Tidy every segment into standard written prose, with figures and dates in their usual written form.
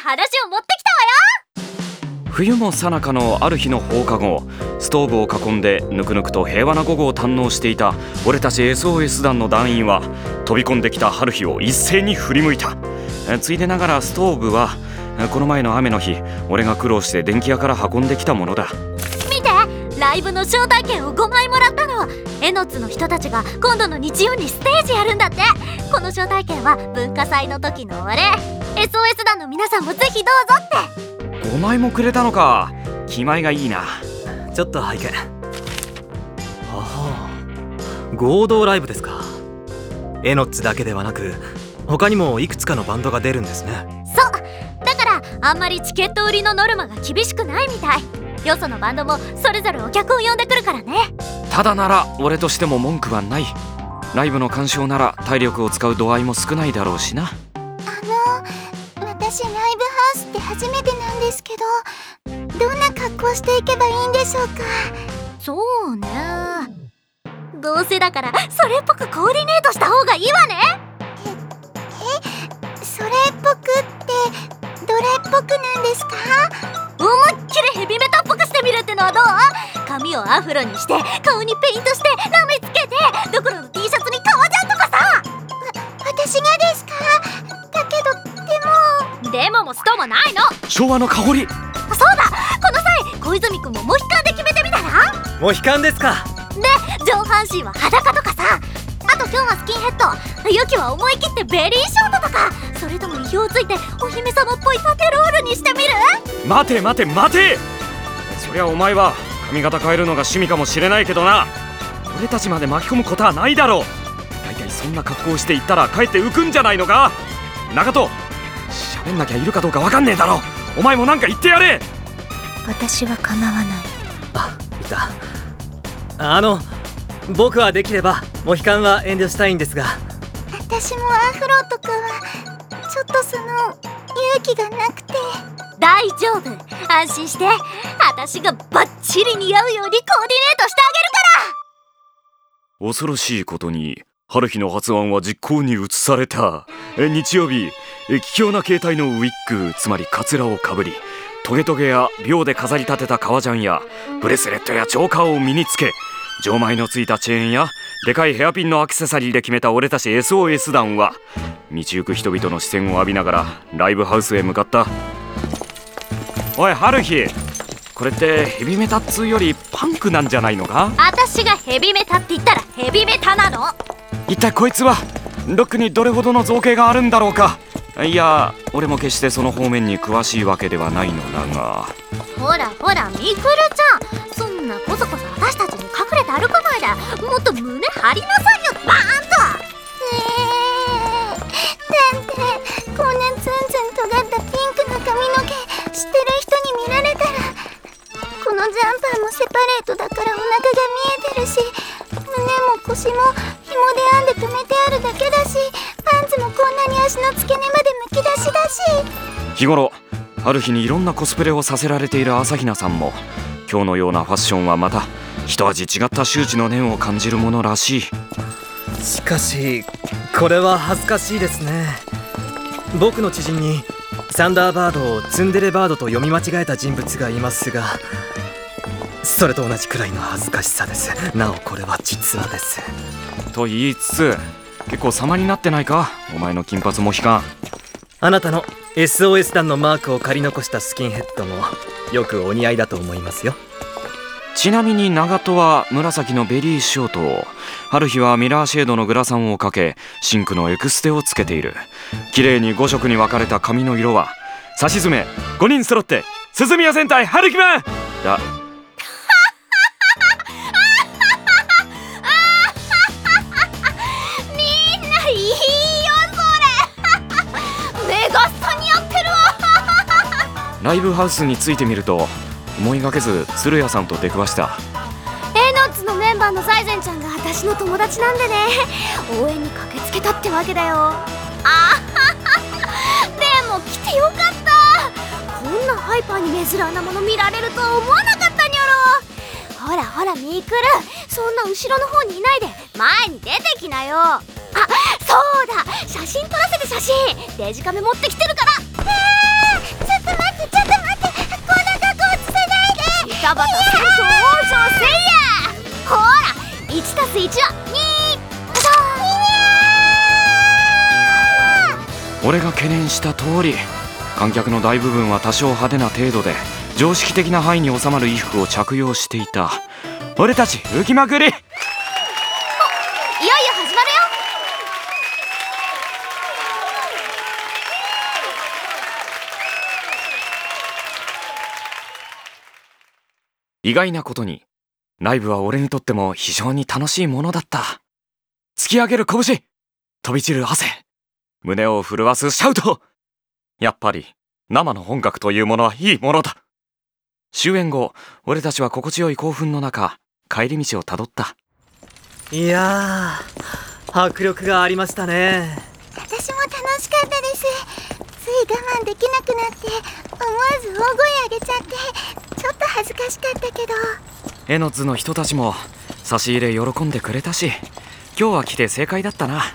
話を持ってきたわよ。 冬も最中のある日の放課後、ストーブを囲んでぬくぬくと平和な午後を堪能していた俺たち SOS 団の団員は、飛び込んできた春日を一斉に振り向いた。ついでながらストーブはこの前の雨の日、俺が苦労して電気屋から運んできたものだ。 見て、ライブの招待券を5枚もらったの。エノツの人たちが今度の日曜にステージやるんだって。この招待券は文化祭の時のお礼。 SOS 団の皆さんもぜひどうぞって。 5枚もくれたのか。気前がいいな。 ちょっと拝見。はあ、合同ライブですか。エノッツだけではなく他にもいくつかのバンドが出るんですね。 そうだから、あんまりチケット売りのノルマが厳しくないみたい。よそのバンドもそれぞれお客を呼んでくるからね。 ただなら俺としても文句はない。ライブの鑑賞なら体力を使う度合いも少ないだろうしな。 私ライブハウスって初めてなんですけど、どんな格好していけばいいんでしょうか。 そうね、どうせだからそれっぽくコーディネートした方がいいわね。 それっぽくってどれっぽくなんですか？ 思いっきりヘビメタっぽくしてみるってのはどう？髪をアフロにして、顔にペイントしてラメつけて、ドクロの T シャツに革ジャンとかさ。 私がですか？だけどでももストもないの。 昭和の香り。 そうだ、この際小泉くんもモヒカンで決めてみたら？ モヒカンですか。 で、上半身は裸とかさ。あと今日はスキンヘッド、ユキは思い切ってベリーショートとか。それとも意表をついてお姫様っぽい縦ロールにしてみる？ 待て待て待て。そりゃお前は髪型変えるのが趣味かもしれないけどな、俺たちまで巻き込むことはないだろう。大体そんな格好をしていったらかえって浮くんじゃないのか。中戸、喋んなきゃいるかどうかわかんねえだろ。お前もなんか言ってやれ。 私は構わない。 あ、いた。僕はできればモヒカンは遠慮したいんですが。 私もアフロとかはちょっと勇気がなくて。 大丈夫、安心して。私がバッチリ似合うようにコーディネートしてあげるから。 恐ろしいことに春日の発案は実行に移された。日曜日、貴重な形態のウィッグ、つまりカツラをかぶり、トゲトゲや秒で飾り立てた革ジャンやブレスレットやチョーカーを身につけ、錠前のついたチェーンやでかいヘアピンのアクセサリーで決めた俺たち SOS 団は、道行く人々の視線を浴びながらライブハウスへ向かった。おい春日、これってヘビメタっつうよりパンクなんじゃないのか？ 私がヘビメタって言ったらヘビメタなの？ 一体こいつはロックにどれほどの造形があるんだろうか。いや、俺も決してその方面に詳しいわけではないのだが。 ほらほらみくるちゃん、そんなこそこそ私たちに隠れて歩かないで、もっと胸張りなさいよ、バーンと。 だってこんなツンツン尖ったピンクの髪の毛してる人に見られたら、このジャンパーもセパレートだからお腹が見えてるし、胸も腰も紐で編んで留めてあるだけだし、パンツもこんなに足の付け根までむき出しだし。 日頃春日にいろんなコスプレをさせられている朝比奈さんも、今日のようなファッションはまた一味違った周知の念を感じるものらしい。 しかしこれは恥ずかしいですね。僕の知人にサンダーバードをツンデレバードと読み間違えた人物がいますが、それと同じくらいの恥ずかしさです。なおこれは実話です。 と言いつつ、結構様になってないか、お前の金髪モヒカン。 あなたの SOS 団のマークを借り残したスキンヘッドもよくお似合いだと思いますよ。 ちなみに長戸は紫のベリーショートを、春日はミラーシェードのグラサンをかけ、シンクのエクステをつけている。綺麗に5色に分かれた髪の色は、さしずめ5人揃って鈴宮戦隊春日マンだ。 みんないいよそれ。メガスタにやってるわ。 ライブハウスについてみると、思いがけず鶴屋さんと出くわした。 エノッツのメンバーの財前ちゃんが私の友達なんでね、応援に駆けつけたってわけだよ。あはは、でも来てよかった。こんなハイパーに珍なもの見られるとは思わなかったにゃろ。ほらほらみーくる、そんな後ろの方にいないで前に出てきなよ。あ、そうだ、写真撮らせて。写真デジカメ持ってきてるから。 タバタ戦闘王将せいや。ほら 1+1 は2。 俺が懸念した通り、観客の大部分は多少派手な程度で常識的な範囲に収まる衣服を着用していた。俺たち浮きまくり。 いよいよ始まるよ。 意外なことにライブは俺にとっても非常に楽しいものだった。突き上げる拳、飛び散る汗、胸を震わすシャウト。やっぱり生の音楽というものはいいものだ。終演後、俺たちは心地よい興奮の中帰り道をたどった。 いやー、迫力がありましたね。 私も楽しかったです。つい我慢できなくなって思わず大声上げちゃってちょっと恥ずかしかったけど。 絵の図の人たちも差し入れ喜んでくれたし、今日は来て正解だったな。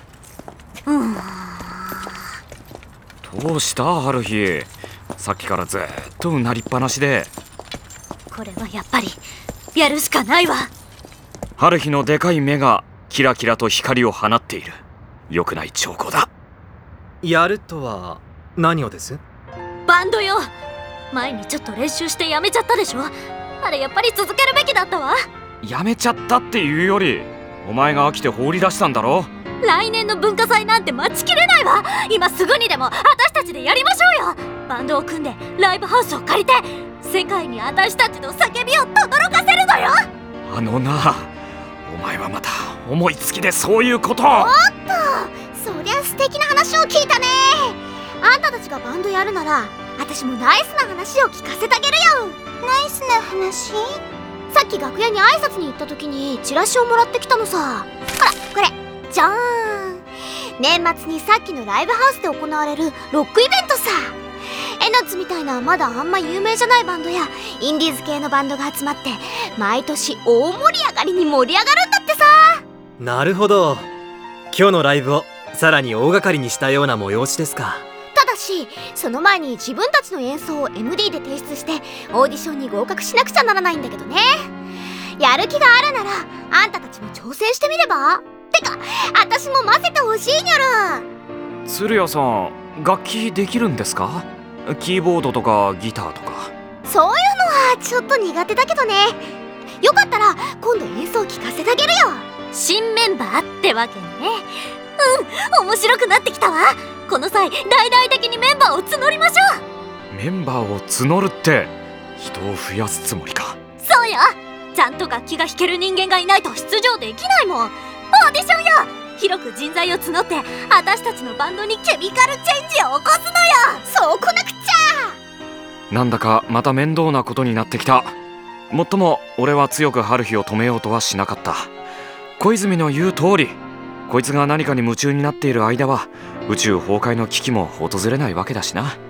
どうした春日、さっきからずっとうなりっぱなしで。 これはやっぱりやるしかないわ。 春日のでかい目がキラキラと光を放っている。良くない兆候だ。 やるとは何をです？ バンドよ。前にちょっと練習してやめちゃったでしょ。あれやっぱり続けるべきだったわ。 やめちゃったっていうより、お前が飽きて放り出したんだろ。 来年の文化祭なんて待ちきれないわ。今すぐにでも私たちでやりましょうよ。バンドを組んでライブハウスを借りて世界に私たちの叫びを轟かせるのよ。 あのな、お前はまた思いつきでそういうことを。 おっと、そりゃ素敵な話を聞いたね。あんたたちがバンドやるなら私もナイスな話を聞かせてあげるよ。 ナイスな話？ さっき楽屋に挨拶に行った時にチラシをもらってきたのさ。ほらこれじゃーん。年末にさっきのライブハウスで行われるロックイベントさ。えのつみたいなまだあんま有名じゃないバンドやインディーズ系のバンドが集まって毎年大盛り上がりに盛り上がるんだってさ。 なるほど、今日のライブをさらに大掛かりにしたような催しですか。 ただしその前に自分たちの演奏を MD で提出してオーディションに合格しなくちゃならないんだけどね。やる気があるならあんたたちも挑戦してみれば。てか私も混ぜてほしいにゃる。 鶴谷さん、楽器できるんですか？キーボードとかギターとか。 そういうのはちょっと苦手だけどね。よかったら今度演奏聞かせてあげるよ。新メンバーってわけね。面白くなってきたわ。この際大々的にメンバーを募りましょう。 メンバーを募るって人を増やすつもりか？ そうよ。ちゃんと楽器が弾ける人間がいないと出場できないもん。オーディションよ。広く人材を募って私たちのバンドにケミカルチェンジを起こすのよ。そうこなくちゃ。 なんだかまた面倒なことになってきた。もっとも俺は強く春日を止めようとはしなかった。小泉の言う通り、こいつが何かに夢中になっている間は宇宙崩壊の危機も訪れないわけだしな。